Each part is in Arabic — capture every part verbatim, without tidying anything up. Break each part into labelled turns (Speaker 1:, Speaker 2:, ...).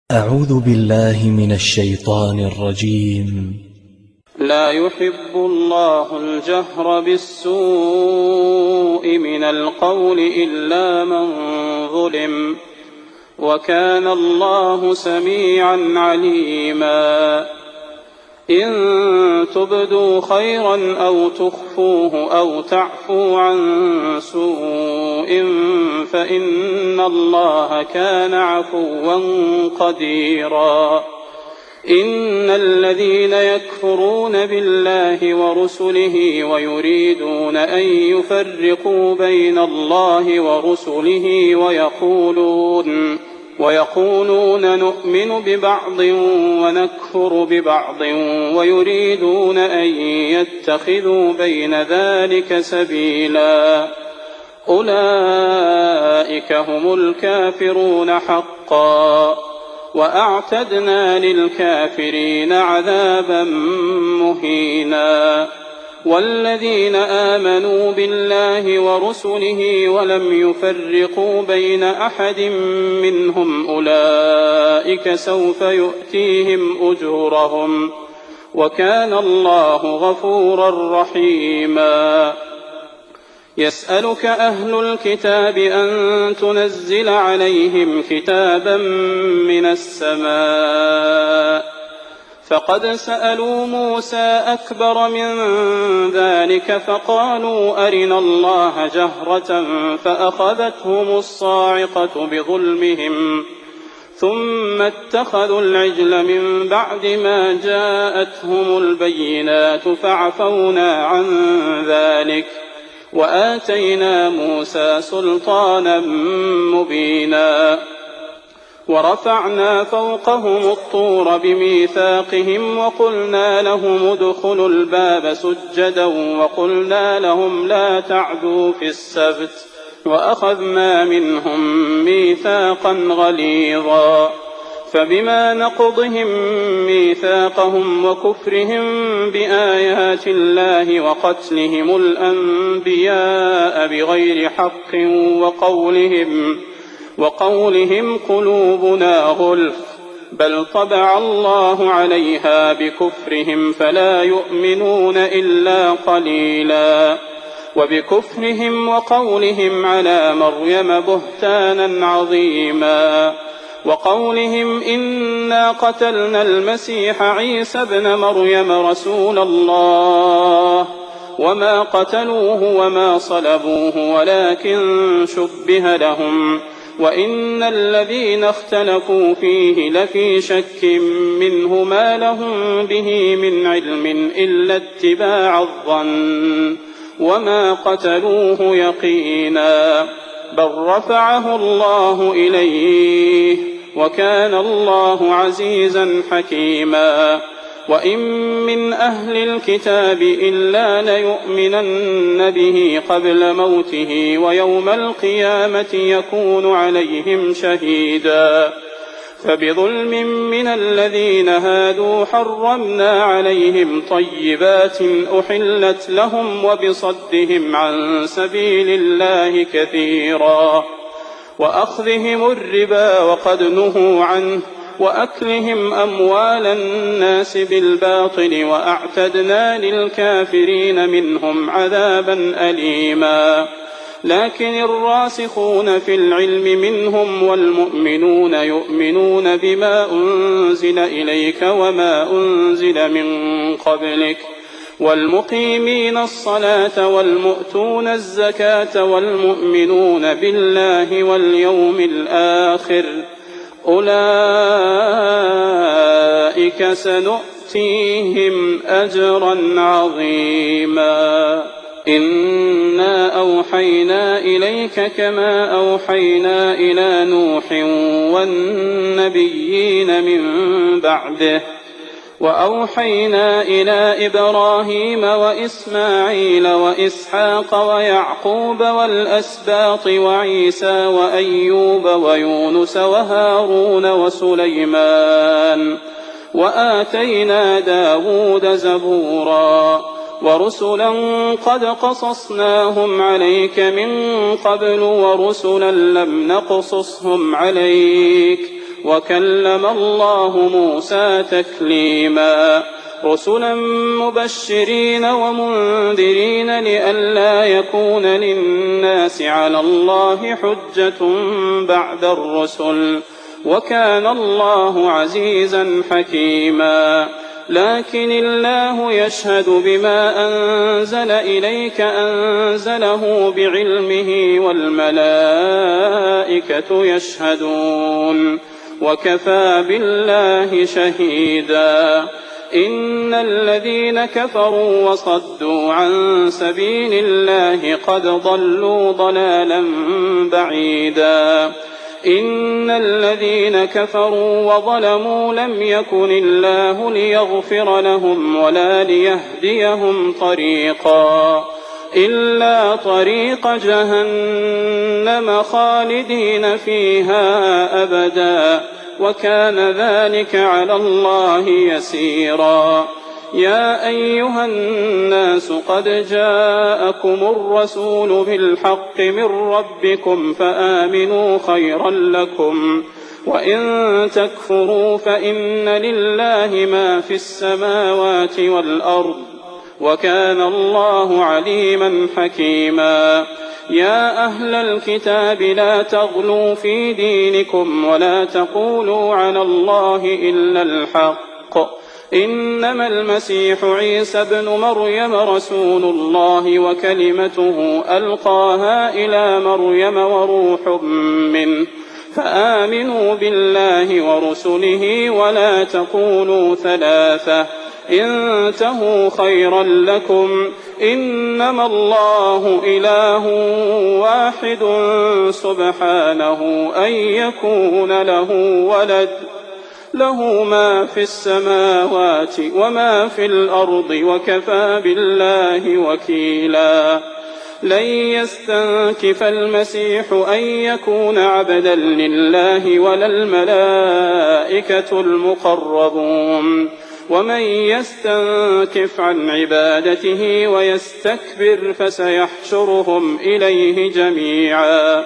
Speaker 1: أعوذ بالله من الشيطان الرجيم.
Speaker 2: لا يحب الله الجهر بالسوء من القول إلا من ظلم، وكان الله سميعا عليما. إن تبدوا خيرا أو تخفوه أو تعفو عن سوء فإن الله كان عفوا قديرا. إن الذين يكفرون بالله ورسله ويريدون أن يفرقوا بين الله ورسله ويقولون ويقولون نؤمن ببعض ونكفر ببعض ويريدون أن يتخذوا بين ذلك سبيلا، أولئك هم الكافرون حقا، وأعتدنا للكافرين عذابا مهينا. والذين آمنوا بالله ورسله ولم يفرقوا بين أحد منهم أولئك سوف يؤتيهم أجورهم، وكان الله غفورا رحيما. يسألك أهل الكتاب أن تنزل عليهم كتابا من السماء، فقد سألوا موسى أكبر من ذلك فقالوا أرنا الله جهرة فأخذتهم الصاعقة بظلمهم، ثم اتخذوا العجل من بعد ما جاءتهم البينات فعفونا عن ذلك، وآتينا موسى سلطانا مبينا. ورفعنا فوقهم الطور بميثاقهم وقلنا لهم ادخلوا الباب سجدا وقلنا لهم لا تعدوا في السبت، وأخذنا منهم ميثاقا غليظا. فبما نقضهم ميثاقهم وكفرهم بآيات الله وقتلهم الأنبياء بغير حق وقولهم وقولهم قلوبنا غلف، بل طبع الله عليها بكفرهم فلا يؤمنون إلا قليلا. وبكفرهم وقولهم على مريم بهتانا عظيما، وقولهم إنا قتلنا المسيح عيسى ابن مريم رسول الله وما قتلوه وما صلبوه ولكن شبه لهم، وإن الذين اختلفوا فيه لفي شك منه ما لهم به من علم إلا اتباع الظن، وما قتلوه يقينا، بل رفعه الله إليه، وكان الله عزيزا حكيما. وإن من أهل الكتاب إلا ليؤمنن به قبل موته ويوم القيامة يكون عليهم شهيدا. فبظلم من الذين هادوا حرمنا عليهم طيبات أحلت لهم وبصدهم عن سبيل الله كثيرا، وأخذهم الربا وقد نهوا عنه، وأكلهم أموال الناس بالباطل، وأعتدنا للكافرين منهم عذابا أليما. لكن الراسخون في العلم منهم والمؤمنون يؤمنون بما أنزل إليك وما أنزل من قبلك، والمقيمين الصلاة والمؤتون الزكاة والمؤمنون بالله واليوم الآخر، أولئك سنؤتيهم أجرا عظيما. إنا أوحينا إليك كما أوحينا إلى نوح والنبيين من بعده، وأوحينا إلى إبراهيم وإسماعيل وإسحاق ويعقوب والأسباط وعيسى وأيوب ويونس وهارون وسليمان، وآتينا داود زبورا، ورسلا قد قصصناهم عليك من قبل ورسلا لم نقصصهم عليك وكلم الله موسى تكليما رسلا مبشرين ومنذرين لئلا يكون للناس على الله حجة بعد الرسل وكان الله عزيزا حكيما لكن الله يشهد بما أنزل إليك أنزله بعلمه والملائكة يشهدون وكفى بالله شهيدا إن الذين كفروا وصدوا عن سبيل الله قد ضلوا ضلالا بعيدا إن الذين كفروا وظلموا لم يكن الله ليغفر لهم ولا ليهديهم طريقا إلا طريق جهنم خالدين فيها أبدا وكان ذلك على الله يسيرا يا أيها الناس قد جاءكم الرسول بالحق من ربكم فآمنوا خيرا لكم وإن تكفروا فإن لله ما في السماوات والأرض وكان الله عليما حكيما يا أهل الكتاب لا تغلوا في دينكم ولا تقولوا على الله إلا الحق إنما المسيح عيسى ابن مريم رسول الله وكلمته ألقاها إلى مريم وروح منه فآمنوا بالله ورسله ولا تقولوا ثلاثة انتهوا خيرا لكم إنما الله إله واحد سبحانه أن يكون له ولد له ما في السماوات وما في الأرض وكفى بالله وكيلا لن يستنكف المسيح أن يكون عبدا لله ولا الملائكة المقربون ومن يستنكف عن عبادته ويستكبر فسيحشرهم إليه جميعا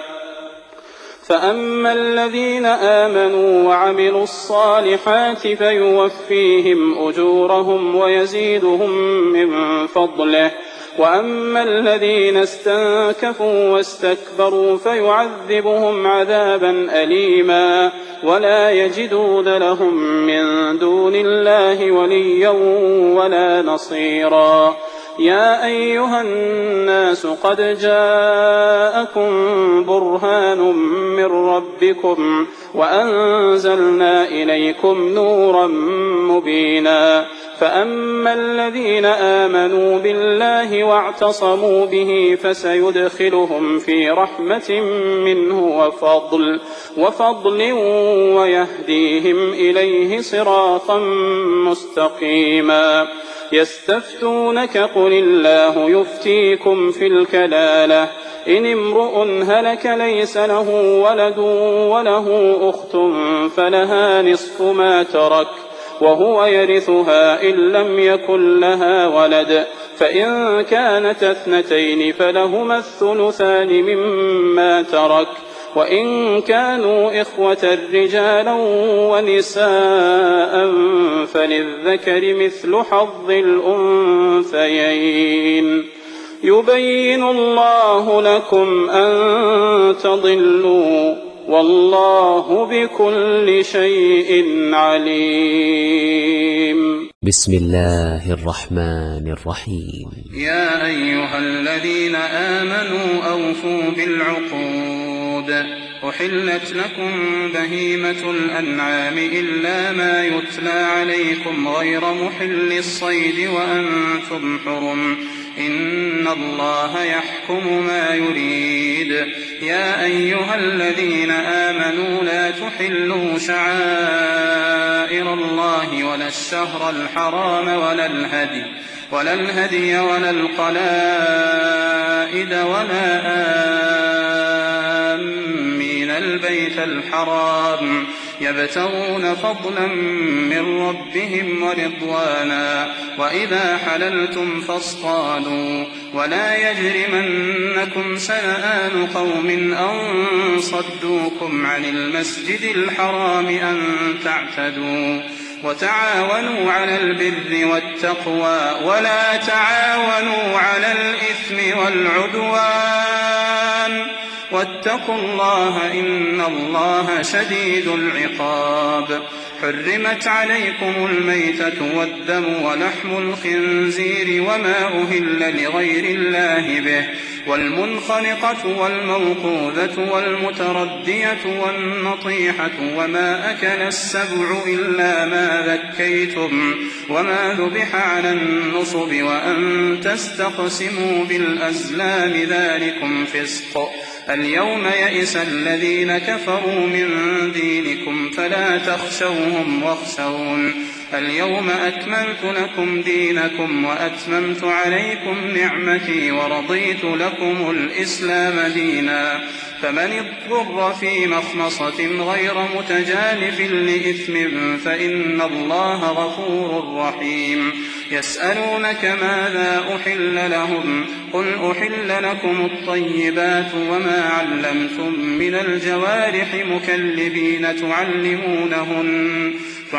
Speaker 2: فأما الذين آمنوا وعملوا الصالحات فيوفيهم أجورهم ويزيدهم من فضله وأما الذين استنكفوا واستكبروا فيعذبهم عذابا أليما ولا يجدون لهم من دون الله وليا ولا نصيرا يا أيها الناس قد جاءكم برهان من ربكم وأنزلنا إليكم نورا مبينا فأما الذين آمنوا بالله واعتصموا به فسيدخلهم في رحمة منه وفضل وفضل ويهديهم إليه صراطا مستقيما يستفتونك قل الله يفتيكم في الكلالة إن امرؤ هلك ليس له ولد وله أخت فلها نصف ما ترك وهو يرثها إن لم يكن لها ولد فإن كانت اثنتين فلهما الثلثان مما ترك وإن كانوا إخوة رجالا ونساء فللذكر مثل حظ الأنثيين يبين الله لكم أن تضلوا والله بكل شيء عليم.
Speaker 3: بسم الله الرحمن الرحيم.
Speaker 2: يا أيها الذين آمنوا أوفوا بالعقود أحلت لكم بهيمة الأنعام إلا ما يتلى عليكم غير محل الصيد وأنتم حرم إن الله يحكم ما يريد. يا أيها الذين آمنوا لا تحلوا شعائر الله ولا الشهر الحرام ولا الهدي ولا الهدي ولا القلائد ولا آمين البيت الحرام يبتغون فضلا من ربهم ورضوانا وإذا حللتم فاصطادوا ولا يجرمنكم شنآن قوم أن صدوكم عن المسجد الحرام أن تعتدوا وتعاونوا على البر والتقوى ولا تعاونوا على الإثم والعدوان واتقوا الله إن الله شديد العقاب. حرمت عليكم الميتة والدم ولحم الخنزير وما أهل لغير الله به والمنخنقة والموقوذة والمتردية والنطيحة وما أكل السبع إلا ما ذكيتم وما ذبح على النصب وأن تستقسموا بالأزلام ذلكم فسق. اليوم يئس الذين كفروا من دينكم فلا تخشوهم واخشون. اليوم أكملت لكم دينكم وأتممت عليكم نعمتي ورضيت لكم الإسلام دينا. فمن اضطر في مخمصة غير متجانف لإثم فإن الله غفور رحيم. يسألونك ماذا أحل لهم قل أحل لكم الطيبات وما علمتم من الجوارح مكلبين تعلمونهن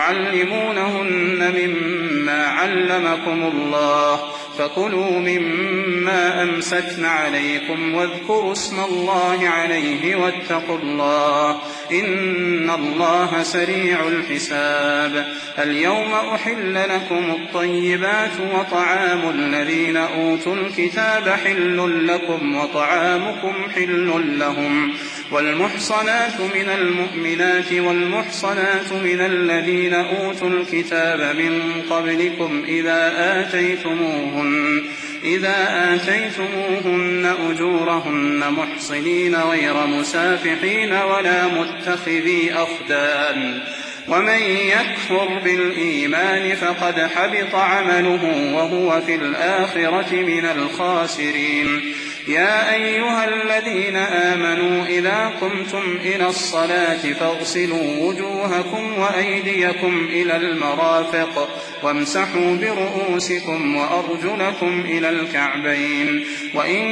Speaker 2: تعلمونهن مما علمكم الله فكلوا مما أمسكن عليكم واذكروا اسم الله عليه واتقوا الله إن الله سريع الحساب. اليوم أحل لكم الطيبات وطعام الذين أوتوا الكتاب حل لكم وطعامكم حل لهم والمحصنات من المؤمنات والمحصنات من الذين أوتوا الكتاب من قبلكم إذا آتيتموهن إذا آتيتموهن أجورهن محصنين غير مسافحين ولا متخذي أخدان ومن يكفر بالإيمان فقد حبط عمله وهو في الآخرة من الخاسرين. يا أيها الذين آمنوا إذا قمتم إلى الصلاة فاغسلوا وجوهكم وأيديكم إلى المرافق وامسحوا برؤوسكم وأرجلكم إلى الكعبين وإن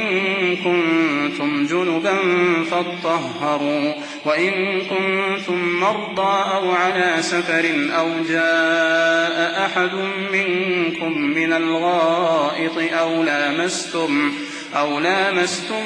Speaker 2: كنتم جنبا فاطهروا وإن كنتم مرضى أو على سفر أو جاء أحد منكم من الغائط أو لامستم أو لامستم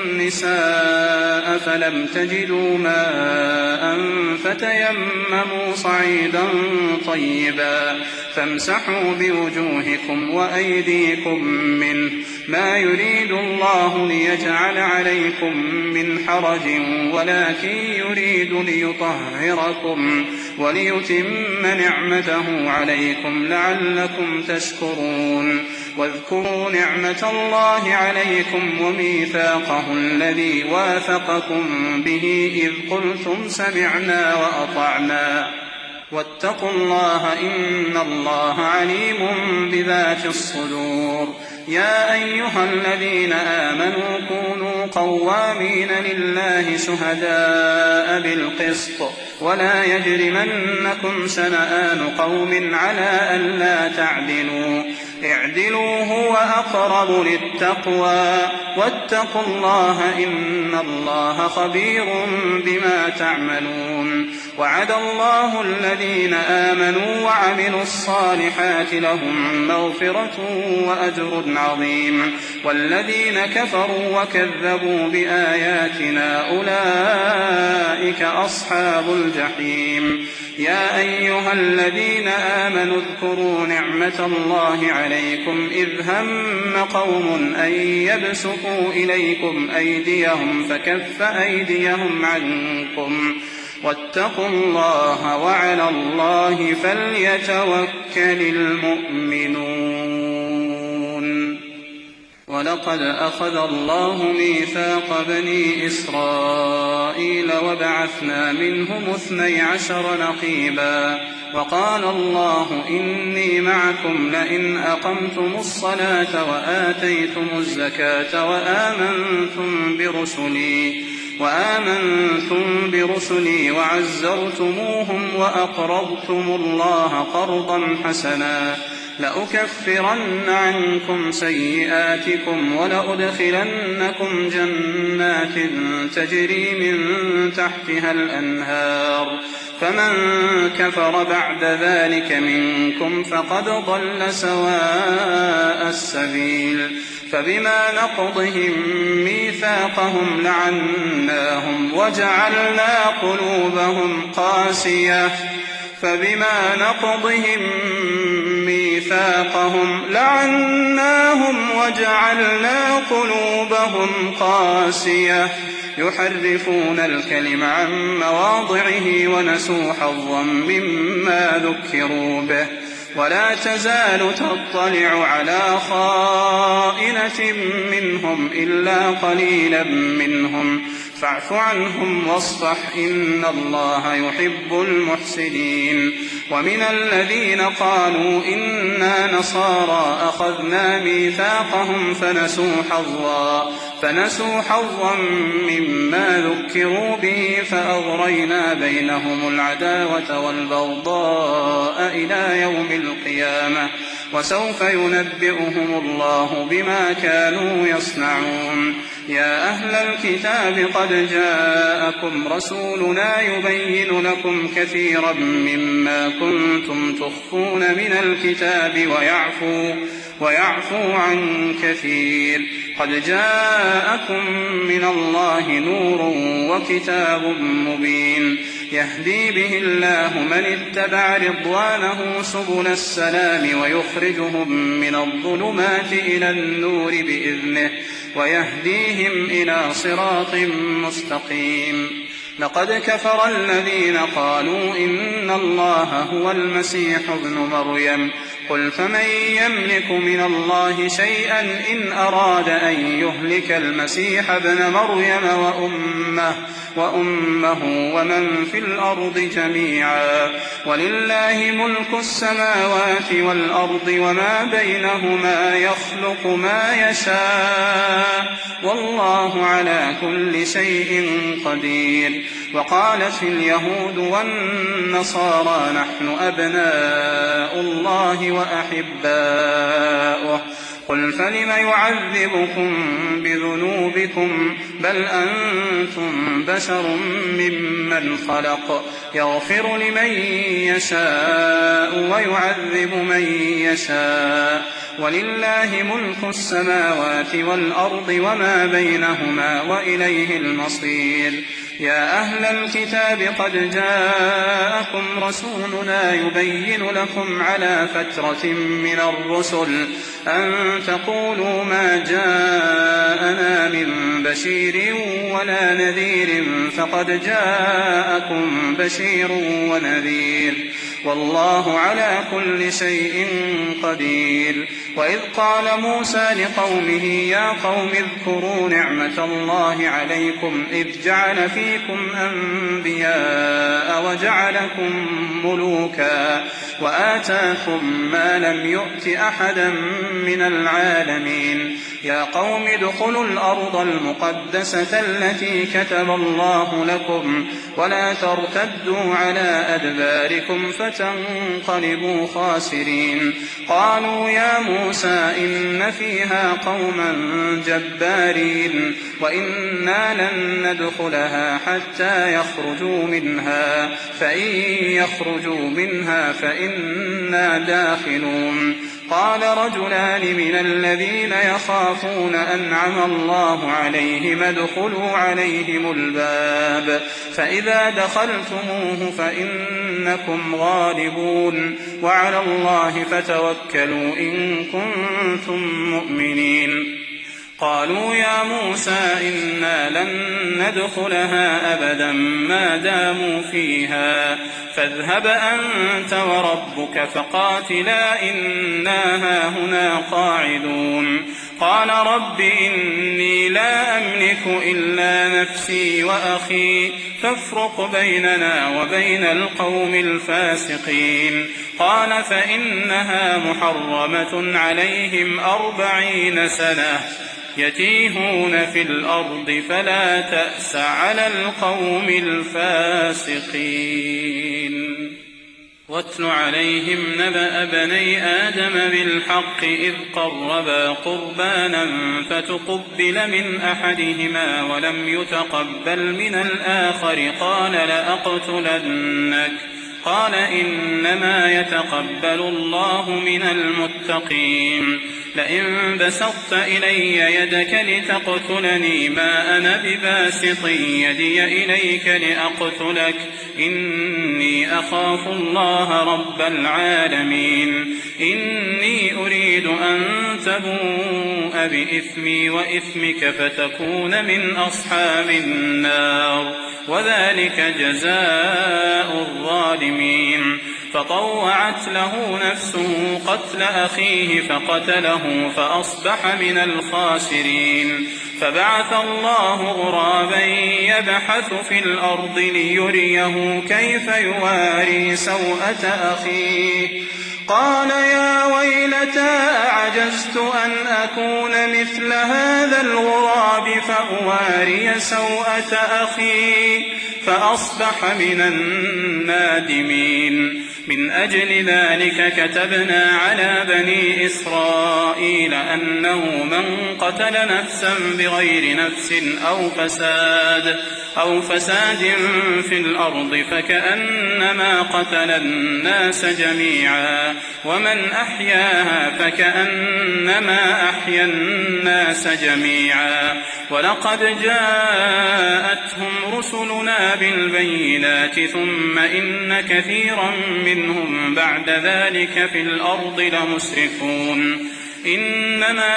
Speaker 2: النساء فلم تجدوا ماء فتيمموا صعيدا طيبا فامسحوا بوجوهكم وأيديكم منه ما يريد الله ليجعل عليكم من حرج ولكن يريد ليطهركم وليتم نعمته عليكم لعلكم تشكرون. واذكروا نعمة الله عليكم وميثاقه الذي واثقكم به إذ قلتم سمعنا وأطعنا واتقوا الله إن الله عليم بذات الصدور. يا أيها الذين آمنوا كونوا قوامين لله شهداء بالقسط ولا يجرمنكم شنآن قوم على ألا تعدلوا اعدلوا هو أقرب للتقوى واتقوا الله إن الله خبير بما تعملون. وعد الله الذين آمنوا وعملوا الصالحات لهم مغفرة وأجر عظيم والذين كفروا وكذبوا بآياتنا أولئك أصحاب الجحيم. يا أيها الذين آمنوا اذكروا نعمة الله عليكم إذ هم قوم أن يبسطوا إليكم أيديهم فكف أيديهم عنكم واتقوا الله وعلى الله فليتوكل المؤمنون. ولقد أخذ الله ميثاق بني إسرائيل وبعثنا منهم اثني عشر نقيبا وقال الله إني معكم لئن أقمتم الصلاة وآتيتم الزكاة وآمنتم برسلي وآمنتم برسلي وعزرتموهم وأقرضتم الله قرضا حسنا لأكفرن عنكم سيئاتكم ولأدخلنكم جنات تجري من تحتها الأنهار فمن كفر بعد ذلك منكم فقد ضل سواء السبيل فبما نقضهم ميثاقهم لعناهم وجعلنا قلوبهم قاسية فبما نقضهم ميثاقهم لعناهم وجعلنا قلوبهم قاسية يحرفون الكلم عن مواضعه ونسوا حظا مما ذكروا به ولا تزال تطلع على خائنة منهم إلا قليلا منهم فاعف عنهم واصفح إن الله يحب المحسنين ومن الذين قالوا إنا نصارى أخذنا ميثاقهم فنسوا حظا فنسوا حظا مما ذكروا به فأغرينا بينهم العداوة والبغضاء إلى يوم القيامة وسوف ينبئهم الله بما كانوا يصنعون يا أهل الكتاب قد جاءكم رسولنا يبين لكم كثيرا مما كنتم تخفون من الكتاب ويعفو, ويعفو عن كثير قد جاءكم من الله نور وكتاب مبين يهدي به الله من اتبع رضوانه سبل السلام ويخرجهم من الظلمات إلى النور بإذنه ويهديهم إلى صراط مستقيم لقد كفر الذين قالوا إن الله هو المسيح ابن مريم قل فمن يملك من الله شيئا إن أراد أن يهلك المسيح ابن مريم وأمه وأمه ومن في الأرض جميعا ولله ملك السماوات والأرض وما بينهما يخلق ما يشاء والله على كل شيء قدير وقالت اليهود والنصارى نحن أبناء الله وأحباؤه قل فلم يعذبكم بذنوبكم بل أنتم بشر ممن خلق يغفر لمن يشاء ويعذب من يشاء ولله ملك السماوات والأرض وما بينهما وإليه المصير يا أهل الكتاب قد جاءكم رسولنا يبين لكم على فترة من الرسل أن تقولوا ما جاءنا من بشير ولا نذير فقد جاءكم بشير ونذير والله على كل شيء قدير وإذ قال موسى لقومه يا قوم اذكروا نعمة الله عليكم إذ جعل فيكم أنبياء وجعلكم ملوكا وآتاكم ما لم يؤت أحدا من العالمين يا قوم ادخلوا الأرض المقدسة التي كتب الله لكم ولا ترتدوا على أدباركم فتنقلبوا خاسرين قالوا يا موسى إن فيها قوما جبارين وإنا لن ندخلها حتى يخرجوا منها فإن يخرجوا منها فإنا داخلون قال رجلان من الذين يخافون أنعم الله عليهم ادخلوا عليهم الباب فإذا دخلتموه فإنكم غالبون وعلى الله فتوكلوا إن كنتم مؤمنين قالوا يا موسى إنا لن ندخلها أبدا ما داموا فيها فاذهب أنت وربك فقاتلا إنا هاهنا قاعدون قال رب إني لا أملك إلا نفسي وأخي فافرق بيننا وبين القوم الفاسقين قال فإنها محرمة عليهم أربعين سنة يتيهون في الأرض فلا تأس على القوم الفاسقين. واتل عليهم نبأ بني آدم بالحق إذ قربا قربانا فتقبل من أحدهما ولم يتقبل من الآخر قال لأقتلنك قال إنما يتقبل الله من المتقين. لئن بسطت إلي يدك لتقتلني ما أنا بباسط يدي إليك لأقتلك إني أخاف الله رب العالمين. إني أريد أن تبوء بإثمي وإثمك فتكون من أصحاب النار وذلك جزاء الظالمين. فطوعت له نفسه قتل أخيه فقتله فأصبح من الخاسرين. فبعث الله غرابا يبحث في الأرض ليريه كيف يواري سوءة أخيه قال يا ويلتى أعجزت أن أكون مثل هذا الغراب فأواري سوءة أخي فأصبح من النادمين. من أجل ذلك كتبنا على بني إسرائيل أنه من قتل نفسا بغير نفس أو فساد أو فساد في الأرض فكأنما قتل الناس جميعا ومن أحياها فكأنما أحيا الناس جميعا. ولقد جاءتهم رسلنا بالبينات ثم إن كثيرا منهم بعد ذلك في الأرض لمسرفون. إنما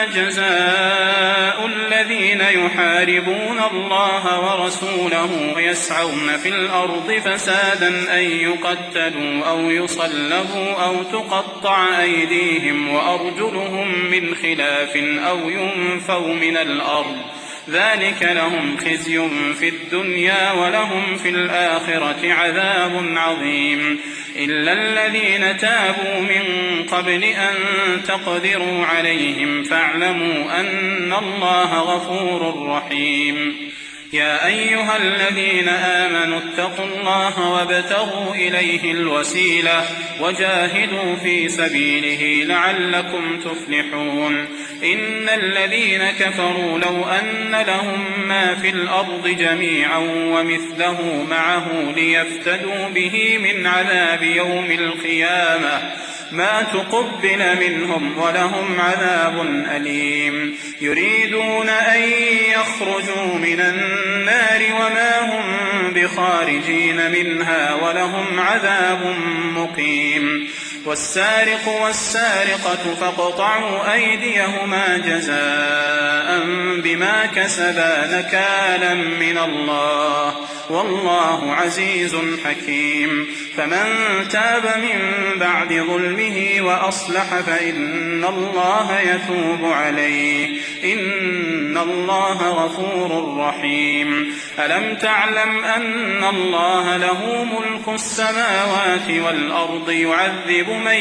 Speaker 2: جزاء الذين يحاربون الله ورسوله ويسعون في الأرض فسادا أن يقتلوا أو يصلبوا أو تقطع أيديهم وأرجلهم من خلاف أو ينفوا من الأرض ذلك لهم خزي في الدنيا ولهم في الآخرة عذاب عظيم. إلا الذين تابوا من قبل أن تقدروا عليهم فاعلموا أن الله غفور رحيم. يا أيها الذين آمنوا اتقوا الله وابتغوا إليه الوسيلة وجاهدوا في سبيله لعلكم تفلحون. إن الذين كفروا لو أن لهم ما في الأرض جميعا ومثله معه ليفتدوا به من عذاب يوم القيامة ما تقبل منهم ولهم عذاب أليم. يريدون أن يخرجوا من النار وما هم بخارجين منها ولهم عذاب مقيم. والسارق والسارقة فاقطعوا أيديهما جزاء بما كسبا نكالا من الله والله عزيز حكيم. فمن تاب من بعد ظلمه وأصلح فإن الله يتوب عليه إن الله غفور رحيم. ألم تعلم أن الله له ملك السماوات والأرض يعذب من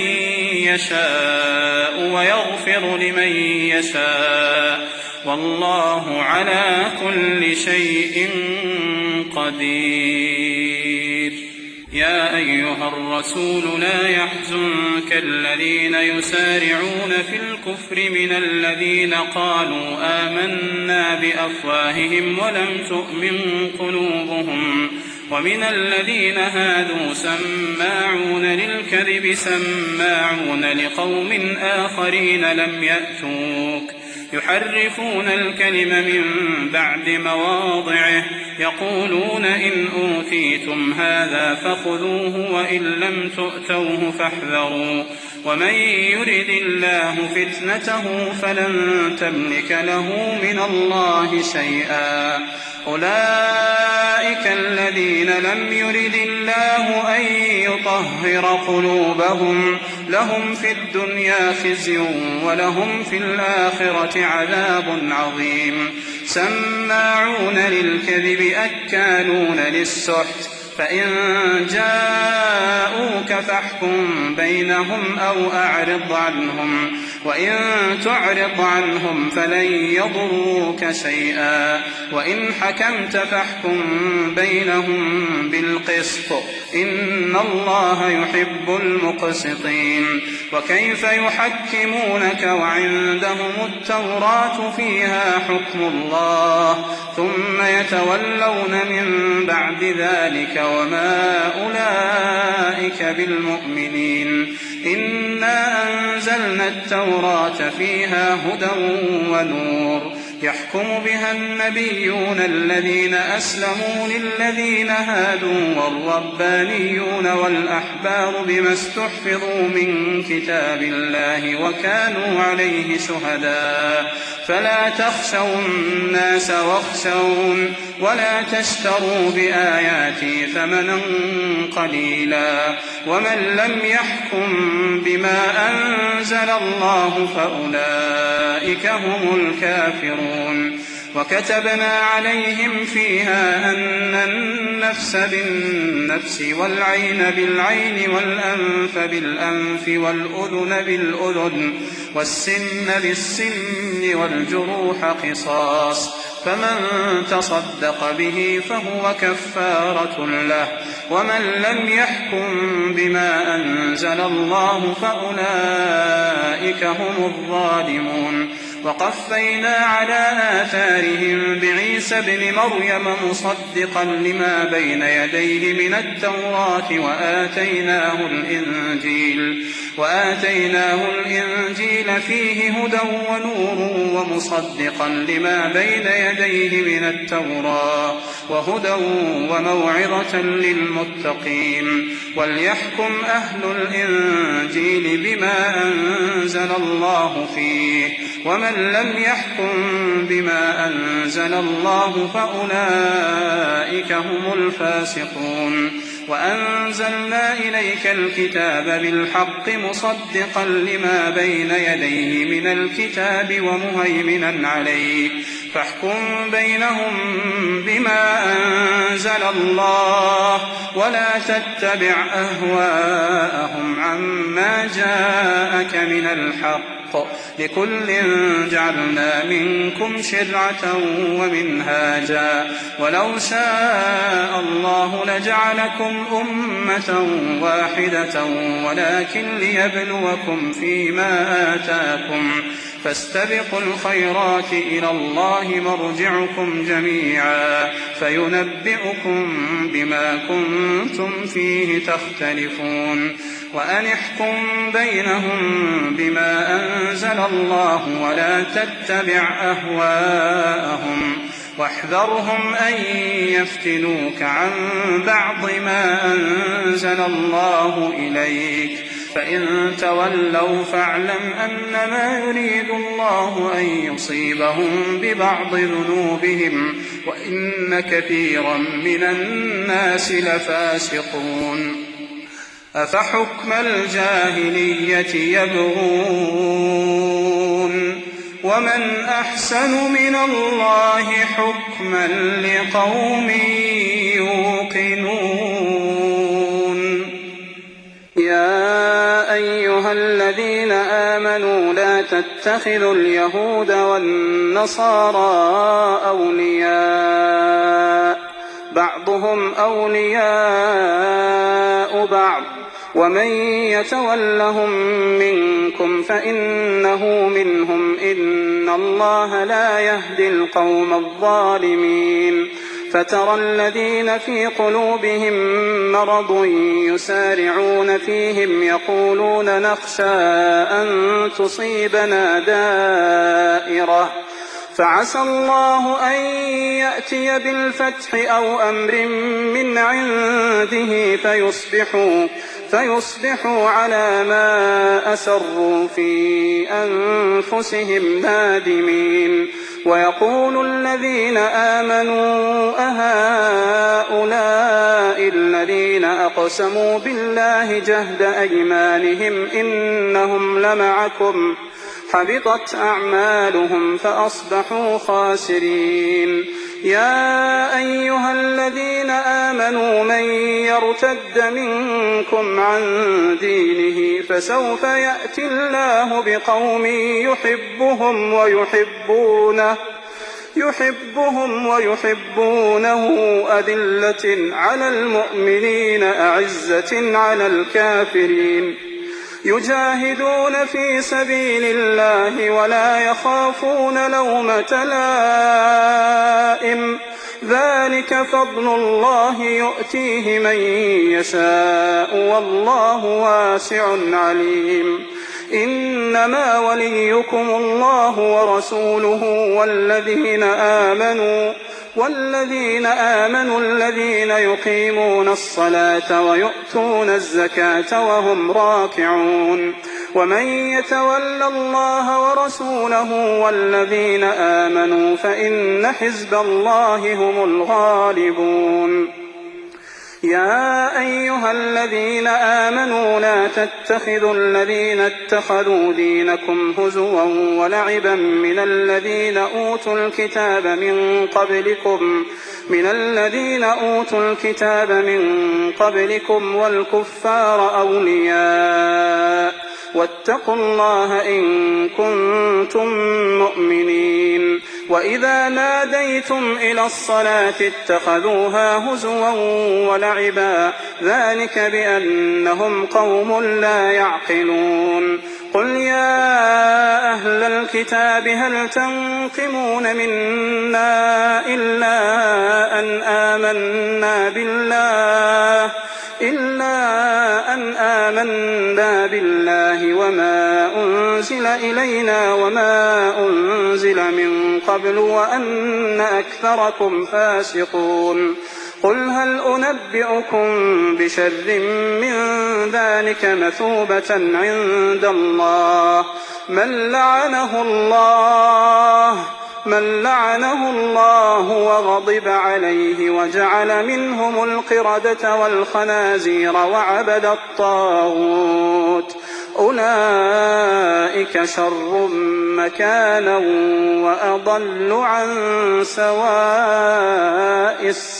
Speaker 2: يشاء ويغفر لمن يشاء والله على كل شيء قدير. يا أيها الرسول لا يحزنك الذين يسارعون في الكفر من الذين قالوا آمنا بأفواههم ولم تؤمن قلوبهم ومن الذين هادوا سماعون للكذب سماعون لقوم آخرين لم يأتوك يحرفون الكلم من بعد مواضعه يقولون إن أوتيتم هذا فخذوه وإن لم تؤتوه فاحذروا ومن يرد الله فتنته فلن تملك له من الله شيئا. أولئك الذين لم يرد الله أن يطهر قلوبهم لهم في الدنيا خزي ولهم في الآخرة عذاب عظيم. سماعون للكذب أكالون للسحت فإن جاءوك فاحكم بينهم أو أعرض عنهم، وإن تعرض عنهم فلن يضروك شيئا، وإن حكمت فاحكم بينهم بالقسط، إن الله يحب المقسطين. وكيف يحكمونك وعندهم التوراة فيها حكم الله ثم يتولون من بعد ذلك وما أولئك بالمؤمنين. إنا أنزلنا التوراة فيها هدى ونور يحكم بها النبيون الذين أسلموا للذين هادوا والربانيون والأحبار بما استحفظوا من كتاب الله وكانوا عليه شهداء. فلا تخشوا الناس واخشون ولا تشتروا بآياتي ثمنا قليلا. ومن لم يحكم بما أنزل الله فأولئك هم الكافرون. وكتبنا عليهم فيها أن النفس بالنفس والعين بالعين والأنف بالأنف والأذن بالأذن والسن بالسن والجروح قصاص، فمن تصدق به فهو كفارة له. ومن لم يحكم بما أنزل الله فأولئك هم الظالمون. وقفينا على آثارهم بعيسى ابن مريم مصدقا لما بين يديه من التوراة وآتيناه الإنجيل وآتيناه الإنجيل فيه هدى ونور ومصدقا لما بين يديه من التوراة وهدى وموعظة للمتقين. وليحكم أهل الإنجيل بما أنزل الله فيه، ومن لم يحكم بما أنزل الله فأولئك هم الفاسقون. وأنزلنا إليك الكتاب بالحق مصدقا لما بين يديه من الكتاب ومهيمنا عليه، فاحكم بينهم بما أنزل الله ولا تتبع أهواءهم عما جاءك من الحق. لكل جعلنا منكم شرعة ومنهاجا، ولو شاء الله لجعلكم أمة واحدة ولكن ليبلوكم فيما آتاكم، فاستبقوا الخيرات إلى الله مرجعكم جميعا فينبئكم بما كنتم فيه تختلفون. وأن احكم بينهم بما أنزل الله ولا تتبع أهواءهم، واحذرهم أن يفتنوك عن بعض ما أنزل الله إليك، فإن تولوا فاعلم أنما يريد الله أن يصيبهم ببعض ذنوبهم وإن كثيرا من الناس لفاسقون. أفحكم الجاهلية يبغون ومن أحسن من الله حكما لقوم يوقنون. يا أيها الذين آمنوا لا تتخذوا اليهود والنصارى أولياء بعضهم أولياء بعض ومن يتولهم منكم فإنه منهم إن الله لا يهدي القوم الظالمين. فترى الذين في قلوبهم مرض يسارعون فيهم يقولون نخشى أن تصيبنا دائرة فعسى الله أن يأتي بالفتح أو أمر من عنده فيصبحوا, فيصبحوا على ما أسروا في أنفسهم نادمين. ويقول الذين آمنوا أهؤلاء الذين أقسموا بالله جهد أيمانهم إنهم لمعكم حبطت أعمالهم فأصبحوا خاسرين. يا أيها الذين آمنوا من يرتد منكم عن دينه فسوف يأتي الله بقوم يحبهم ويحبونه يحبهم ويحبونه أذلة على المؤمنين أعزة على الكافرين يجاهدون في سبيل الله ولا يخافون لومة لائم ذلك فضل الله يؤتيه من يشاء والله واسع عليم إنما وليكم الله ورسوله والذين آمنوا والذين آمنوا الذين يقيمون الصلاة ويؤتون الزكاة وهم راكعون ومن يتول الله ورسوله والذين آمنوا فإن حزب الله هم الغالبون يا أيها الذين آمنوا لا تتخذوا الذين اتخذوا دينكم هزوا ولعبا من الذين أوتوا الكتاب من قبلكم من الذين أوتوا الكتاب من قبلكم والكفار أولياء واتقوا الله إن كنتم مؤمنين وإذا ناديتم إلى الصلاة اتخذوها هزوا ولعبا ذلك بأنهم قوم لا يعقلون قل يا أهل الكتاب هل تنقمون منا إلا أن آمنا بالله إلا أن آمنا بالله وما أنزل إلينا وما أنزل من قبل وأن أكثركم فاسقون قل هل أنبئكم بشر من ذلك مثوبة عند الله من لعنه الله من لعنه الله وغضب عليه وجعل منهم القردة والخنازير وعبد الطاغوت أولئك شر مكانا وأضل عن سواء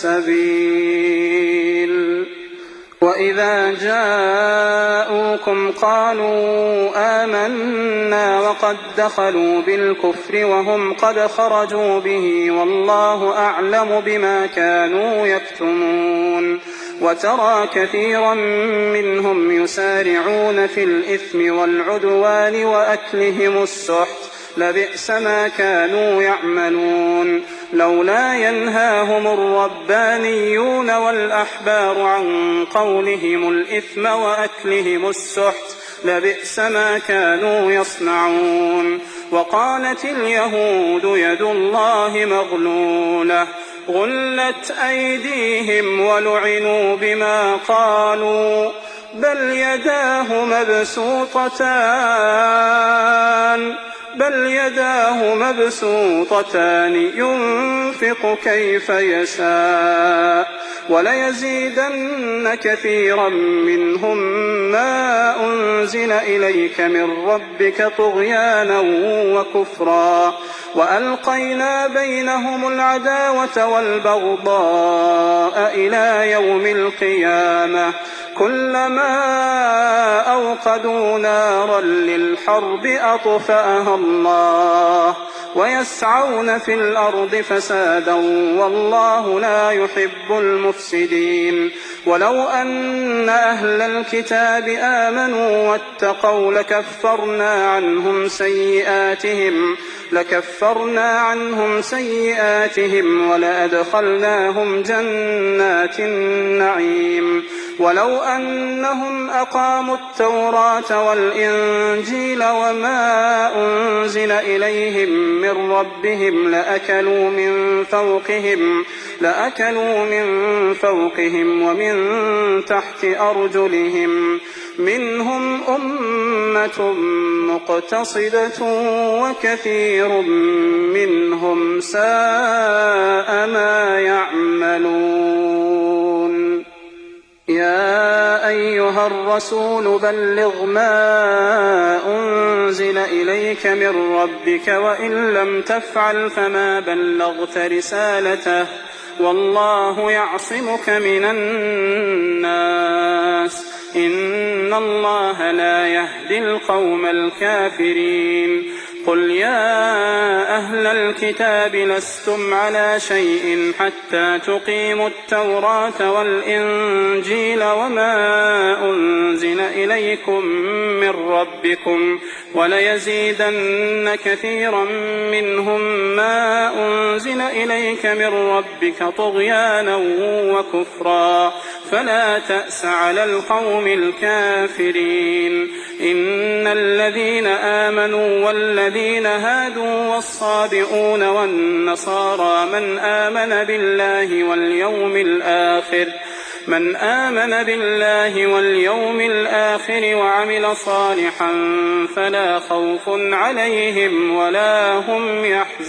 Speaker 2: السبيل وإذا جاءوكم قالوا آمنا وقد دخلوا بالكفر وهم قد خرجوا به والله أعلم بما كانوا يكتمون وترى كثيرا منهم يسارعون في الإثم والعدوان وأكلهم السحت لبئس ما كانوا يعملون لولا ينهاهم الربانيون والأحبار عن قولهم الإثم وأكلهم السحت لبئس ما كانوا يصنعون وقالت اليهود يد الله مغلولة غلت أيديهم ولعنوا بما قالوا بل يداه مبسوطتان بل يداه مبسوطتان ينفق كيف يشاء وليزيدن كثيرا منهم ما أنزل إليك من ربك طغيانا وكفرا وألقينا بينهم العداوة والبغضاء إلى يوم القيامة كلما أوقدوا نارا للحرب أطفأها الله ويسعون في الأرض فسادا والله لا يحب المفسدين ولو أن أهل الكتاب آمنوا واتقوا لكفرنا عنهم سيئاتهم لكفرنا عنهم سيئاتهم ولأدخلناهم جنات النعيم ولو أنهم أقاموا التوراة والإنجيل وما أنزل إليهم من ربهم لأكلوا من فوقهم لأكلوا من فوقهم ومن تحت أرجلهم منهم أمة مقتصدة وكثير منهم ساء ما يعملون يا أيها الرسول بلغ ما أنزل إليك من ربك وإن لم تفعل فما بلغت رسالته والله يعصمك من الناس إن الله لا يهدي القوم الكافرين قل يا أهل الكتاب لستم على شيء حتى تقيموا التوراة والإنجيل وما أنزل إليكم من ربكم وليزيدن كثيرا منهم ما أنزل إليك من ربك طغيانا وكفرا فلا تأس على القوم الكافرين إن الذين آمنوا والذين هادوا والصابئون والنصارى من آمن بالله واليوم الآخر من آمن بالله واليوم الآخر وعمل صالحا فلا خوف عليهم ولا هم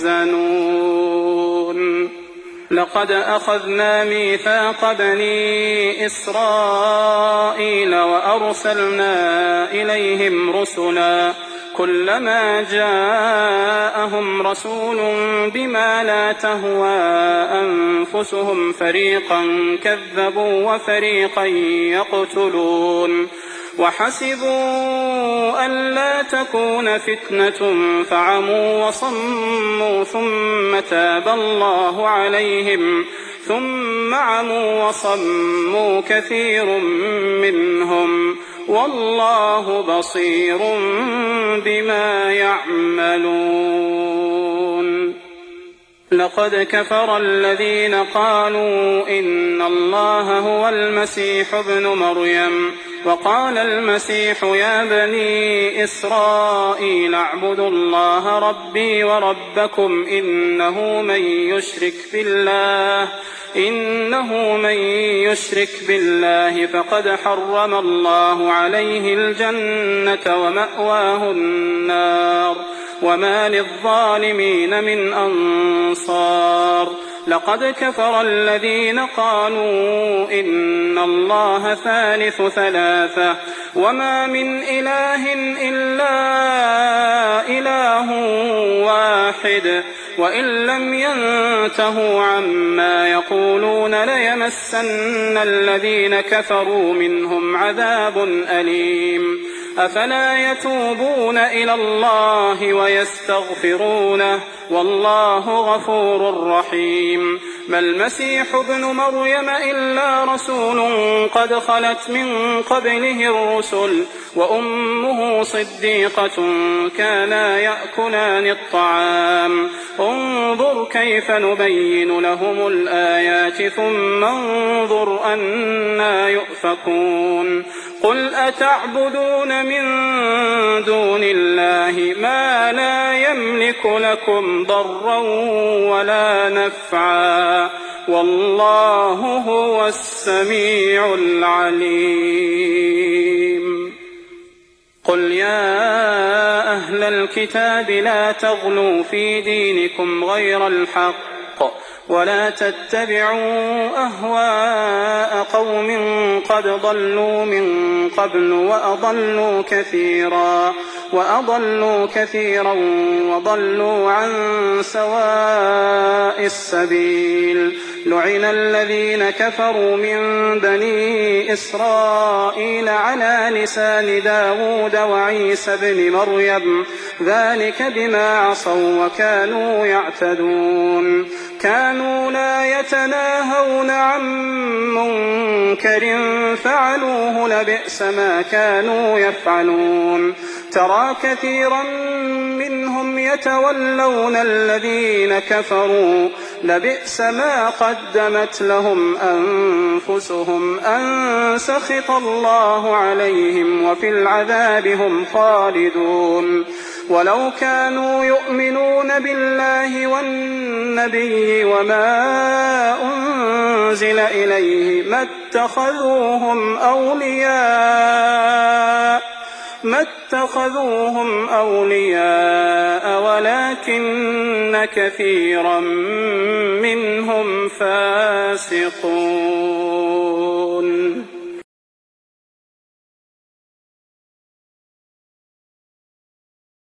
Speaker 2: يحزنون لقد أخذنا ميثاق بني إسرائيل وأرسلنا إليهم رسلا كلما جاءهم رسول بما لا تهوى أنفسهم فريقا كذبوا وفريقا يقتلون وحسبوا ألا تكون فتنة فعموا وصموا ثم تاب الله عليهم ثم عموا وصموا كثير منهم والله بصير بما يعملون لقد كفر الذين قالوا إن الله هو المسيح ابن مريم وقال المسيح يا بني إسرائيل اعبدوا الله ربي وربكم إنه من يشرك بالله إنه من يشرك بالله فقد حرم الله عليه الجنة ومأواه النار وما للظالمين من أنصار لقد كفر الذين قالوا إن الله ثالث ثلاثة وما من إله إلا إله واحد وإن لم ينتهوا عما يقولون ليمسن الذين كفروا منهم عذاب أليم أفلا يتوبون إلى الله ويستغفرونه والله غفور رحيم ما المسيح ابن مريم إلا رسول قد خلت من قبله الرسل وأمه صديقة كانا يأكلان الطعام انظر كيف نبين لهم الآيات ثم انظر أنا يؤفكون قل أتعبدون من دون الله ما لا يملك لكم ضرا ولا نفعا والله هو السميع العليم قل يا أهل الكتاب لا تغلوا في دينكم غير الحق ولا تتبعوا أهواء قوم قد ضلوا من قبل وأضلوا كثيرا وأضلوا كثيرا وضلوا عن سواء السبيل لعن الذين كفروا من بني إسرائيل على لسان داود وعيسى بن مريم ذلك بما عصوا وكانوا يعتدون كانوا لا يتناهون عن منكر فعلوه لبئس ما كانوا يفعلون ترى كثيرا منهم يتولون الذين كفروا لبئس ما قدمت لهم أنفسهم أن سخط الله عليهم وفي العذاب هم خالدون ولو كانوا يؤمنون بالله والنبي وما أنزل إليه ما اتخذوهم أولياء ما اتخذوهم أولياء ولكن كثيرا منهم فاسقون